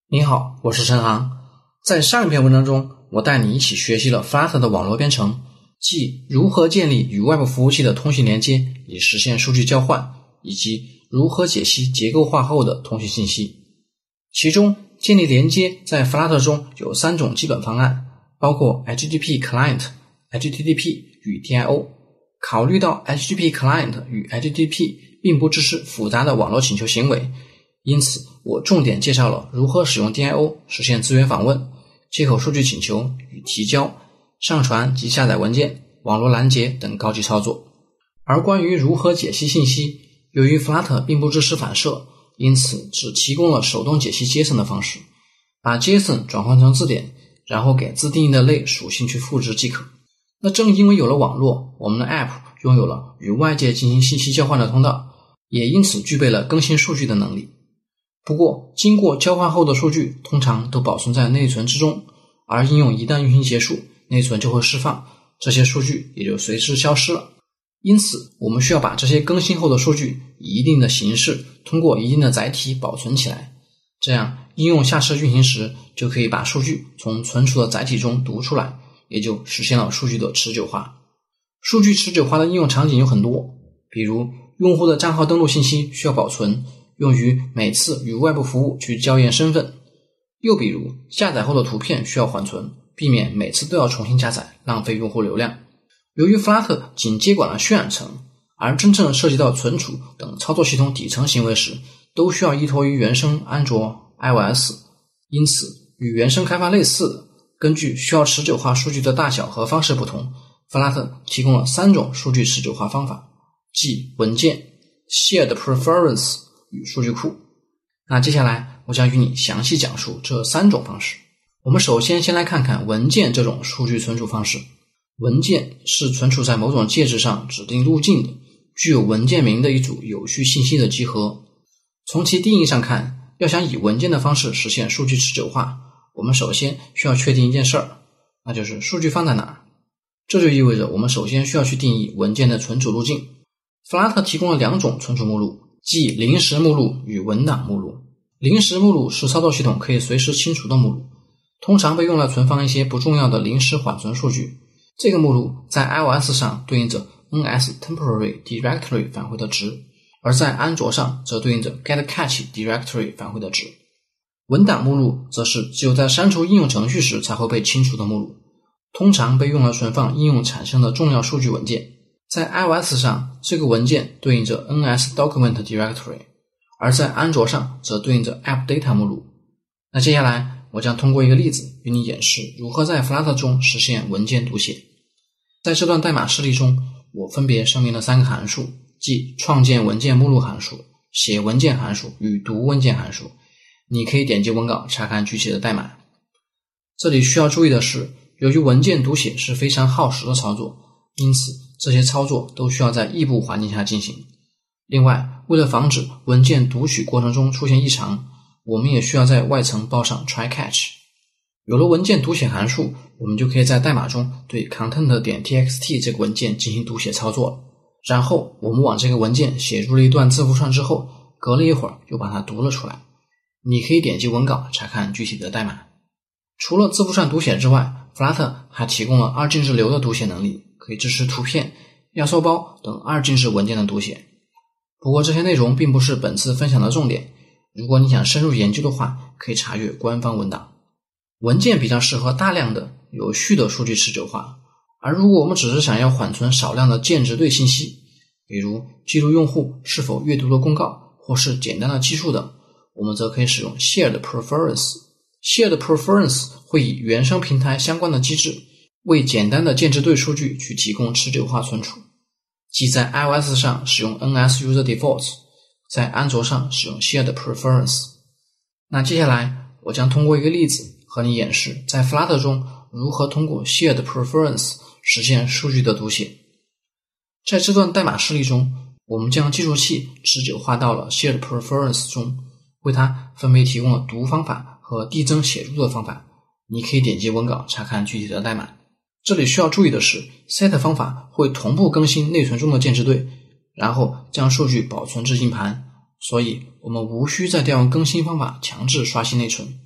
你好，我是陈航。在上一篇文章中，我带你一起学习了 Flutter 的网络编程，即如何建立与外部服务器的通信连接以实现数据交换，以及如何解析结构化后的通讯信息。其中，建立连接在 Flutter 中有3种基本方案，包括 HTTP Client、HTTP 与 DIO。考虑到 HTTP Client 与 HTTP 并不支持复杂的网络请求行为，因此我重点介绍了如何使用 DIO 实现资源访问、接口数据请求与提交、上传及下载文件、网络拦截等高级操作。而关于如何解析信息，由于 Flutter 并不支持反射，因此只提供了手动解析 JSON 的方式，把 JSON 转换成字典，然后给自定义的类属性去赋值即可。那正因为有了网络，我们的 App 拥有了与外界进行信息交换的通道，也因此具备了更新数据的能力。不过，经过交换后的数据通常都保存在内存之中，而应用一旦运行结束，内存就会释放，这些数据也就随之消失了。因此，我们需要把这些更新后的数据以一定的形式，通过一定的载体保存起来。这样，应用下次运行时就可以把数据从存储的载体中读出来，也就实现了数据的持久化。数据持久化的应用场景有很多，比如用户的账号登录信息需要保存，用于每次与外部服务去校验身份；又比如下载后的图片需要缓存，避免每次都要重新加载，浪费用户流量。由于 Flutter 仅接管了渲染层，而真正涉及到存储等操作系统底层行为时，都需要依托于原生安卓、iOS， 因此与原生开发类似的，根据需要持久化数据的大小和方式不同， Flutter 提供了3种数据持久化方法，即文件、Shared Preference 与数据库。那接下来我将与你详细讲述这3种方式。我们首先来看看文件这种数据存储方式。文件是存储在某种介质上指定路径的，具有文件名的一组有序信息的集合。从其定义上看，要想以文件的方式实现数据持久化，我们首先需要确定一件事儿，那就是数据放在哪儿。这就意味着我们首先需要去定义文件的存储路径。Flutter 提供了2种存储目录，即临时目录与文档目录。临时目录是操作系统可以随时清除的目录，通常被用来存放一些不重要的临时缓存数据。这个目录在 iOS 上对应着 NS Temporary Directory 返回的值，而在安卓上则对应着 getCache Directory 返回的值。文档目录则是只有在删除应用程序时才会被清除的目录，通常被用来存放应用产生的重要数据文件。在 iOS 上，这个文件对应着 NS Document Directory， 而在安卓上则对应着 App Data 目录。那接下来我将通过一个例子与你演示如何在 Flutter 中实现文件读写。在这段代码示例中，我分别声明了3个函数，即创建文件目录函数、写文件函数与读文件函数。你可以点击文稿查看具体的代码。这里需要注意的是，由于文件读写是非常耗时的操作，因此这些操作都需要在异步环境下进行。另外，为了防止文件读取过程中出现异常，我们也需要在外层包上 try catch。 有了文件读写函数，我们就可以在代码中对 content.txt 这个文件进行读写操作了。然后我们往这个文件写入了一段字符串之后，隔了一会儿又把它读了出来。你可以点击文稿查看具体的代码。除了字符串读写之外， Flutter 还提供了二进制流的读写能力，可以支持图片、压缩包等二进制文件的读写。不过这些内容并不是本次分享的重点，如果你想深入研究的话，可以查阅官方文档。文件比较适合大量的有序的数据持久化，而如果我们只是想要缓存少量的键值对信息，比如记录用户是否阅读了公告或是简单的计数等，我们则可以使用 Shared Preference。Shared Preference 会以原生平台相关的机制，为简单的键值对数据去提供持久化存储，即在 iOS 上使用 NS User Default， 在安卓上使用 Shared Preference。 那接下来我将通过一个例子和你演示在 Flutter 中如何通过 Shared Preference 实现数据的读写。在这段代码示例中，我们将计数器持久化到了 Shared Preference 中，为它分别提供了读方法和递增写入的方法。你可以点击文稿查看具体的代码。这里需要注意的是， set 方法会同步更新内存中的键值对，然后将数据保存至硬盘，所以我们无需再调用更新方法强制刷新内存。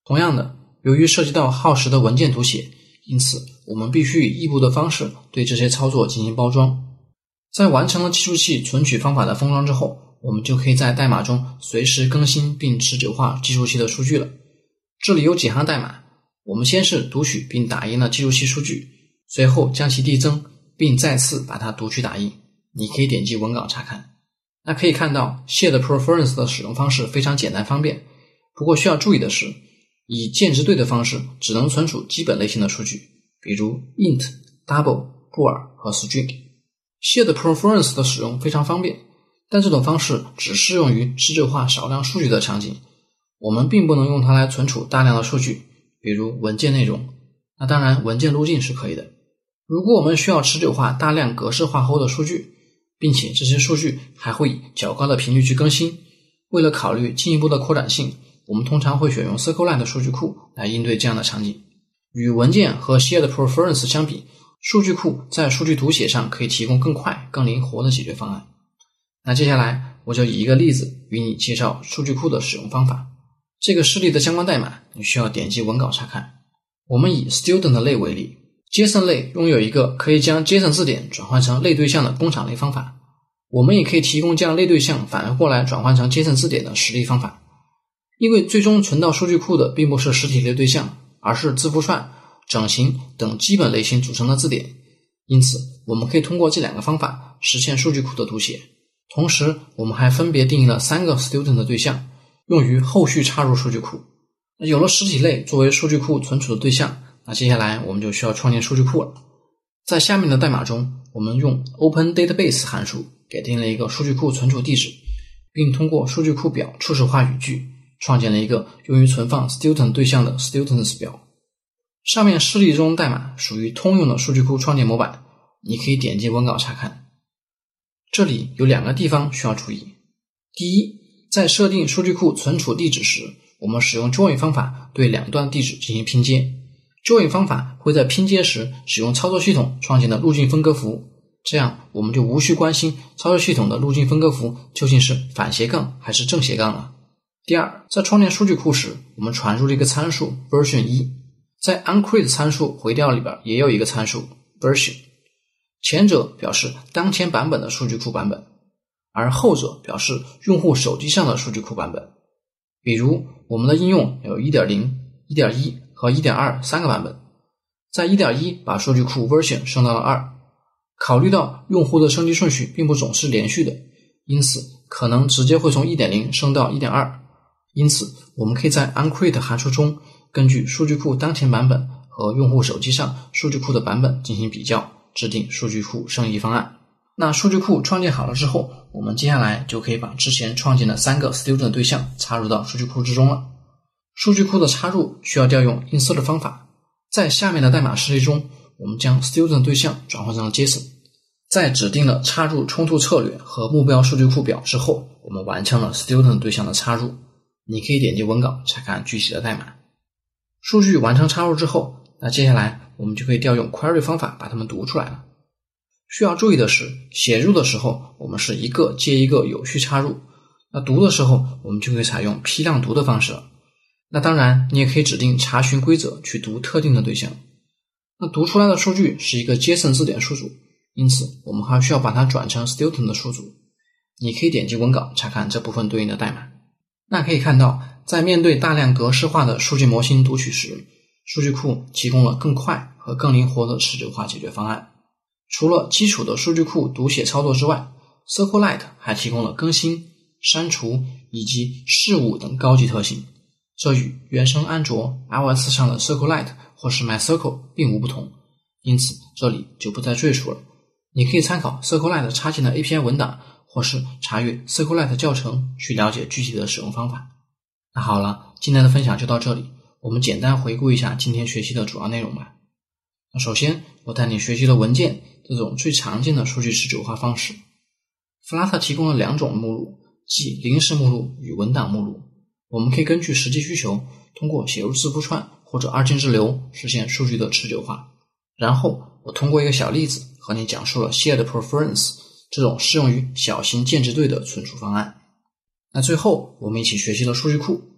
同样的，由于涉及到耗时的文件读写，因此我们必须以异步的方式对这些操作进行包装。在完成了计数器存取方法的封装之后，我们就可以在代码中随时更新并持久化计数器的数据了。这里有几行代码，我们先是读取并打印了计数器数据，随后将其递增，并再次把它读取打印。你可以点击文稿查看。那可以看到 Shared Preference 的使用方式非常简单方便，不过需要注意的是，以键值对的方式只能存储基本类型的数据，比如 int、double、bool 和 string。Shared Preference 的使用非常方便，但这种方式只适用于持久化少量数据的场景，我们并不能用它来存储大量的数据，比如文件内容。那当然文件路径是可以的。如果我们需要持久化大量格式化后的数据，并且这些数据还会以较高的频率去更新，为了考虑进一步的扩展性，我们通常会选用 SQLite 数据库来应对这样的场景。与文件和 Shared Preference 相比，数据库在数据读写上可以提供更快、更灵活的解决方案。那接下来我就以一个例子与你介绍数据库的使用方法。这个示例的相关代码你需要点击文稿查看。我们以 Student 类为例， JSON 类拥有一个可以将 JSON 字典转换成类对象的工厂类方法。我们也可以提供将类对象反过来转换成 JSON 字典的实例方法。因为最终存到数据库的并不是实体类对象，而是字符串、整形等基本类型组成的字典，因此我们可以通过这两个方法实现数据库的读写。同时我们还分别定义了3个 student 的对象，用于后续插入数据库。有了实体类作为数据库存储的对象，那接下来我们就需要创建数据库了。在下面的代码中，我们用 OpenDatabase 函数给定了一个数据库存储地址，并通过数据库表初始化语句创建了一个用于存放 student 对象的 students 表。上面示例中代码属于通用的数据库创建模板，你可以点击文稿查看。这里有两个地方需要注意。第一，在设定数据库存储地址时，我们使用 join 方法对两段地址进行拼接。join 方法会在拼接时使用操作系统创建的路径分割符，这样我们就无需关心操作系统的路径分割符究竟是反斜杠还是正斜杠了。第二，在创建数据库时，我们传入了一个参数 version1， 在 onCreate 参数回调里边也有一个参数 version， 前者表示当前版本的数据库版本，而后者表示用户手机上的数据库版本。比如我们的应用有 1.0、1.1 和 1.2 三个版本，在 1.1 把数据库 version 升到了2，考虑到用户的升级顺序并不总是连续的，因此可能直接会从 1.0 升到 1.2， 因此我们可以在 onCreate 函数中根据数据库当前版本和用户手机上数据库的版本进行比较，制定数据库升级方案。那数据库创建好了之后，我们接下来就可以把之前创建的3个 student 对象插入到数据库之中了。数据库的插入需要调用 insert 方法，在下面的代码示例中，我们将 student 对象转换成了 JSON。在指定了插入冲突策略和目标数据库表之后，我们完成了 student 对象的插入。你可以点击文稿查看具体的代码。数据完成插入之后，那接下来我们就可以调用 query 方法把它们读出来了。需要注意的是，写入的时候我们是一个接一个有序插入，那读的时候我们就可以采用批量读的方式了。那当然你也可以指定查询规则去读特定的对象。那读出来的数据是一个 JSON 字典数组，因此我们还需要把它转成 student 的数组。你可以点击文稿查看这部分对应的代码。那可以看到，在面对大量格式化的数据模型读取时，数据库提供了更快和更灵活的持久化解决方案。除了基础的数据库读写操作之外， SQLite 还提供了更新、删除以及事务等高级特性，这与原生安卓、iOS 上的 SQLite 或是 MySQL 并无不同，因此这里就不再赘述了。你可以参考 SQLite 插件的 API 文档，或是查阅 SQLite 教程去了解具体的使用方法。那好了，今天的分享就到这里，我们简单回顾一下今天学习的主要内容吧。那首先我带你学习了文件这种最常见的数据持久化方式。Flutter 提供了2种目录，即临时目录与文档目录。我们可以根据实际需求，通过写入字符串或者二进制流实现数据的持久化。然后我通过一个小例子和你讲述了 Shared Preference 这种适用于小型键值对的存储方案。那最后我们一起学习了数据库。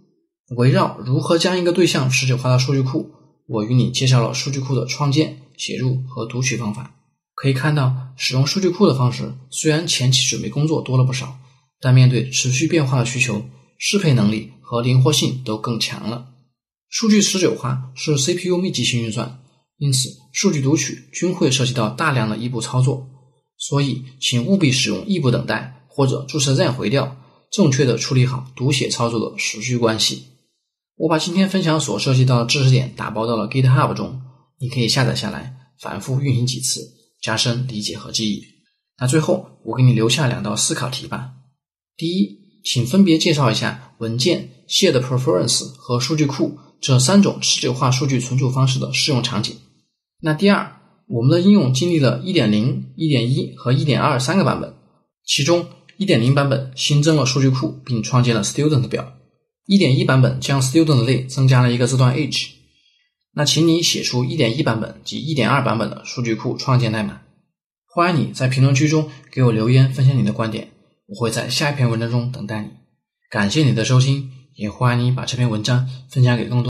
围绕如何将一个对象持久化到数据库，我与你介绍了数据库的创建、写入和读取方法。可以看到，使用数据库的方式虽然前期准备工作多了不少，但面对持续变化的需求，适配能力和灵活性都更强了。数据持久化是 CPU 密集型运算，因此数据读取均会涉及到大量的异步操作，所以请务必使用异步等待或者注册站回调，正确的处理好读写操作的时序关系。我把今天分享所涉及到的知识点打包到了 GitHub 中，你可以下载下来反复运行几次，加深理解和记忆。那最后我给你留下2道思考题吧。第一，请分别介绍一下文件、shared preference 和数据库这3种持久化数据存储方式的适用场景。那第二，我们的应用经历了 1.0、1.1 和 1.2 3个版本，其中 1.0 版本新增了数据库并创建了 student 表， 1.1 版本将 student 类增加了一个字段 age。 那请你写出 1.1 版本及 1.2 版本的数据库创建代码。欢迎你在评论区中给我留言分享你的观点，我会在下一篇文章中等待你。感谢你的收听，也欢迎你把这篇文章分享给更多